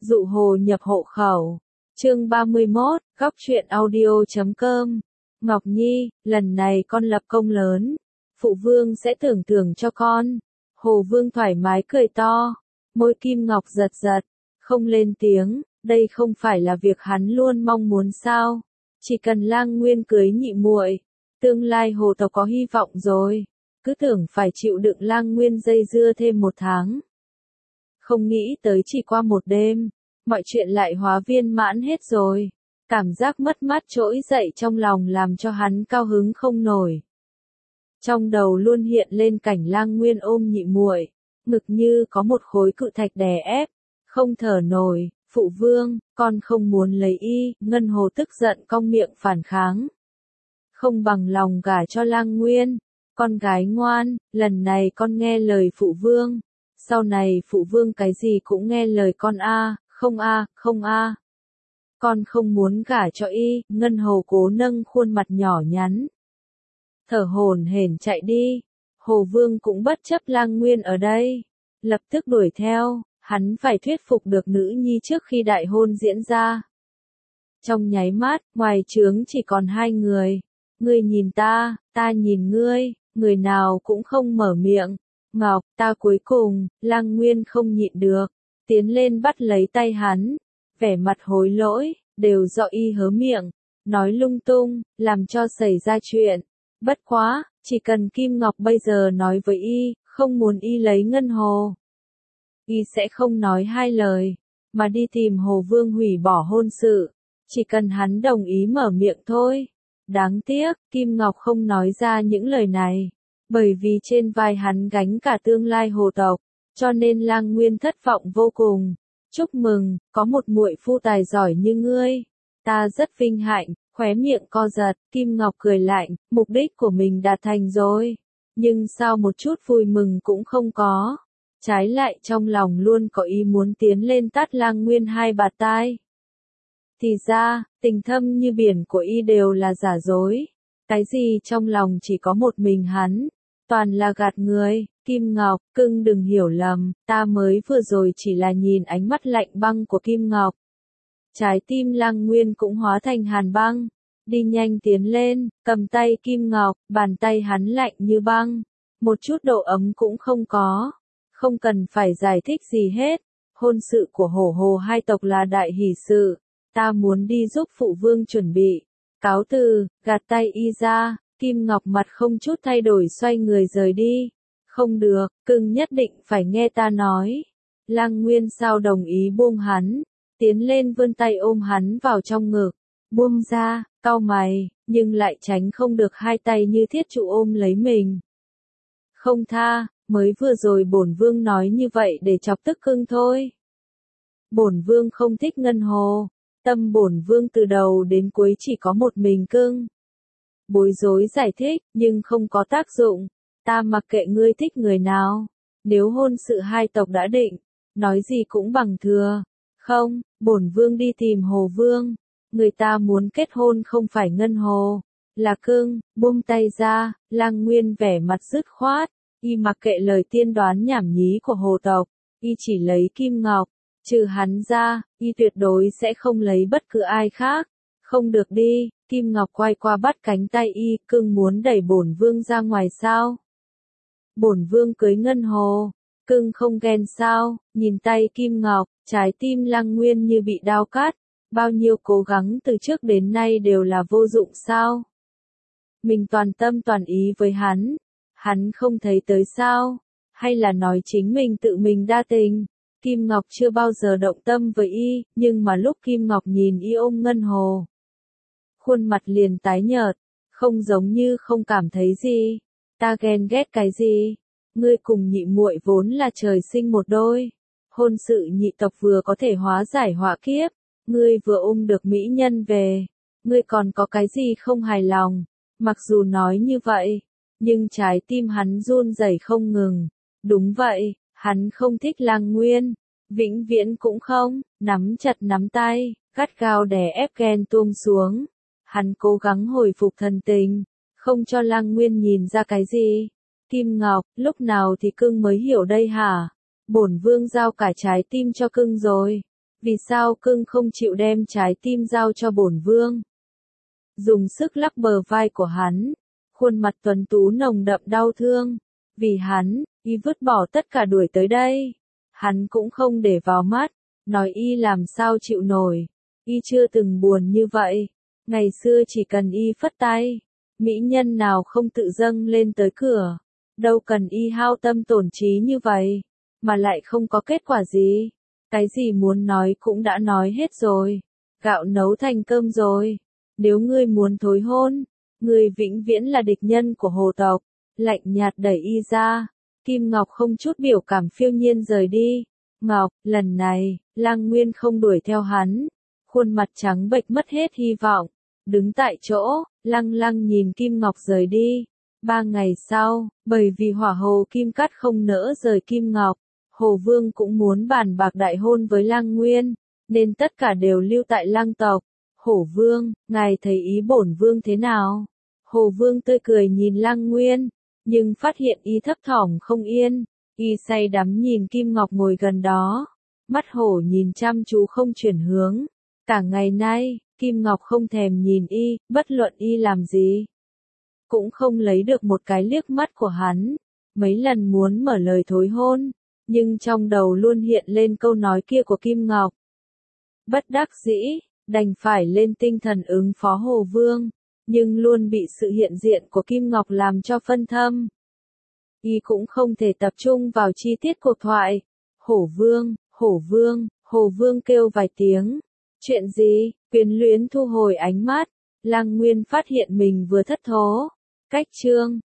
Dụ hồ nhập hộ khẩu. Chương 31, góc truyện audio.com. Ngọc Nhi, lần này con lập công lớn. Phụ vương sẽ tưởng thưởng cho con. Hồ vương thoải mái cười to. Môi Kim Ngọc giật giật. Không lên tiếng, đây không phải là việc hắn luôn mong muốn sao. Chỉ cần Lang Nguyên cưới nhị muội, tương lai hồ tộc có hy vọng rồi. Cứ tưởng phải chịu đựng Lang Nguyên dây dưa thêm 1 tháng. Không nghĩ tới chỉ qua 1 đêm, mọi chuyện lại hóa viên mãn hết rồi. Cảm giác mất mát trỗi dậy trong lòng làm cho hắn cao hứng không nổi. Trong đầu luôn hiện lên cảnh Lang Nguyên ôm nhị muội, ngực như có một khối cự thạch đè ép, không thở nổi. Phụ vương, con không muốn lấy y. Ngân Hồ tức giận cong miệng phản kháng. Không bằng lòng gả cho Lang Nguyên. Con gái ngoan, lần này con nghe lời phụ vương. Sau này phụ vương cái gì cũng nghe lời con a, không a, không a. Con không muốn gả cho y. Ngân Hồ cố nâng khuôn mặt nhỏ nhắn, thở hổn hển chạy đi. Hồ vương cũng bất chấp Lang Nguyên ở đây, lập tức đuổi theo. Hắn phải thuyết phục được nữ nhi trước khi đại hôn diễn ra. Trong nháy mắt, ngoài trướng chỉ còn 2 người. Ngươi nhìn ta nhìn ngươi, người nào cũng không mở miệng. Ngọc, ta cuối cùng. Lang Nguyên không nhịn được, tiến lên bắt lấy tay hắn, vẻ mặt hối lỗi, đều do y hớ miệng, nói lung tung, làm cho xảy ra chuyện. Bất quá, chỉ cần Kim Ngọc bây giờ nói với y, không muốn y lấy Ngân Hồ, y sẽ không nói 2 lời, mà đi tìm Hồ Vương hủy bỏ hôn sự. Chỉ cần hắn đồng ý mở miệng thôi. Đáng tiếc, Kim Ngọc không nói ra những lời này, bởi vì trên vai hắn gánh cả tương lai hồ tộc, cho nên Lang Nguyên thất vọng vô cùng. Chúc mừng, có một muội phu tài giỏi như ngươi. Ta rất vinh hạnh. Khóe miệng co giật, Kim Ngọc cười lạnh, mục đích của mình đạt thành rồi. Nhưng sao một chút vui mừng cũng không có. Trái lại trong lòng luôn có ý muốn tiến lên tát Lang Nguyên 2 bạt tai. Thì ra, tình thâm như biển của y đều là giả dối. Cái gì trong lòng chỉ có một mình hắn, toàn là gạt người. Kim Ngọc, cưng đừng hiểu lầm, ta mới vừa rồi chỉ là nhìn ánh mắt lạnh băng của Kim Ngọc. Trái tim Lang Nguyên cũng hóa thành hàn băng, đi nhanh tiến lên, cầm tay Kim Ngọc, bàn tay hắn lạnh như băng, một chút độ ấm cũng không có. Không cần phải giải thích gì hết, hôn sự của Hổ Hồ hai tộc là đại hỷ sự, ta muốn đi giúp phụ vương chuẩn bị. Cáo từ, gạt tay y ra. Kim Ngọc mặt không chút thay đổi xoay người rời đi. Không được, cưng nhất định phải nghe ta nói. Lang Nguyên sao đồng ý buông hắn, tiến lên vươn tay ôm hắn vào trong ngực, buông ra, cau mày, nhưng lại tránh không được 2 tay như thiết trụ ôm lấy mình. Không tha, mới vừa rồi bổn vương nói như vậy để chọc tức cưng thôi. Bổn vương không thích Ngân Hồ, tâm bổn vương từ đầu đến cuối chỉ có một mình cưng. Bối rối giải thích, nhưng không có tác dụng. Ta mặc kệ ngươi thích người nào, nếu hôn sự 2 tộc đã định, nói gì cũng bằng thừa. Không, bổn vương đi tìm Hồ Vương. Người ta muốn kết hôn không phải Ngân Hồ, là cưng. Buông tay ra. Lang Nguyên vẻ mặt dứt khoát, y mặc kệ lời tiên đoán nhảm nhí của hồ tộc, y chỉ lấy Kim Ngọc. Trừ hắn ra, y tuyệt đối sẽ không lấy bất cứ ai khác. Không được đi. Kim Ngọc quay qua bắt cánh tay y, cưng muốn đẩy bổn vương ra ngoài sao? Bổn vương cưới Ngân Hồ, cưng không ghen sao? Nhìn tay Kim Ngọc, trái tim Lang Nguyên như bị đao cắt. Bao nhiêu cố gắng từ trước đến nay đều là vô dụng sao? Mình toàn tâm toàn ý với hắn không thấy tới sao? Hay là nói chính mình tự mình đa tình? Kim Ngọc chưa bao giờ động tâm với y, nhưng mà lúc Kim Ngọc nhìn y ôm Ngân Hồ, khuôn mặt liền tái nhợt, không giống như không cảm thấy gì. Ta ghen ghét cái gì? Ngươi cùng nhị muội vốn là trời sinh một đôi. Hôn sự nhị tộc vừa có thể hóa giải họa kiếp, ngươi vừa ôm được mỹ nhân về, ngươi còn có cái gì không hài lòng? Mặc dù nói như vậy, nhưng trái tim hắn run rẩy không ngừng. Đúng vậy, hắn không thích Lang Nguyên, vĩnh viễn cũng không. Nắm chặt nắm tay, gắt gao đè ép ghen tuông xuống. Hắn cố gắng hồi phục thần tình, không cho Lang Nguyên nhìn ra cái gì. Kim Ngọc, lúc nào thì cưng mới hiểu đây hả? Bổn vương giao cả trái tim cho cưng rồi. Vì sao cưng không chịu đem trái tim giao cho bổn vương? Dùng sức lắc bờ vai của hắn, khuôn mặt tuấn tú nồng đậm đau thương. Vì hắn, y vứt bỏ tất cả đuổi tới đây. Hắn cũng không để vào mắt, nói y làm sao chịu nổi. Y chưa từng buồn như vậy. Ngày xưa chỉ cần y phất tay, mỹ nhân nào không tự dâng lên tới cửa. Đâu cần y hao tâm tổn trí như vậy, mà lại không có kết quả gì. Cái gì muốn nói cũng đã nói hết rồi. Gạo nấu thành cơm rồi. Nếu ngươi muốn thối hôn, ngươi vĩnh viễn là địch nhân của hồ tộc. Lạnh nhạt đẩy y ra. Kim Ngọc không chút biểu cảm phiêu nhiên rời đi. Ngọc, lần này, Lăng Nguyên không đuổi theo hắn. Khuôn mặt trắng bệch mất hết hy vọng. Đứng tại chỗ, lăng lăng nhìn Kim Ngọc rời đi. 3 ngày sau, bởi vì hỏa hồ Kim Cát không nỡ rời Kim Ngọc, Hồ Vương cũng muốn bàn bạc đại hôn với Lăng Nguyên, nên tất cả đều lưu tại Lăng tộc. Hổ Vương, ngài thấy ý bổn Vương thế nào? Hồ Vương tươi cười nhìn Lăng Nguyên, nhưng phát hiện y thấp thỏm không yên. Y say đắm nhìn Kim Ngọc ngồi gần đó, mắt hổ nhìn chăm chú không chuyển hướng. Cả ngày nay, Kim Ngọc không thèm nhìn y, bất luận y làm gì, cũng không lấy được một cái liếc mắt của hắn. Mấy lần muốn mở lời thối hôn, nhưng trong đầu luôn hiện lên câu nói kia của Kim Ngọc. Bất đắc dĩ, đành phải lên tinh thần ứng phó Hồ Vương, nhưng luôn bị sự hiện diện của Kim Ngọc làm cho phân tâm. Y cũng không thể tập trung vào chi tiết cuộc thoại. Hổ Vương, Hổ Vương, Hồ Vương kêu vài tiếng. Chuyện gì? Quyến luyến thu hồi ánh mắt. Lăng Nguyên phát hiện mình vừa thất thố. Cách chương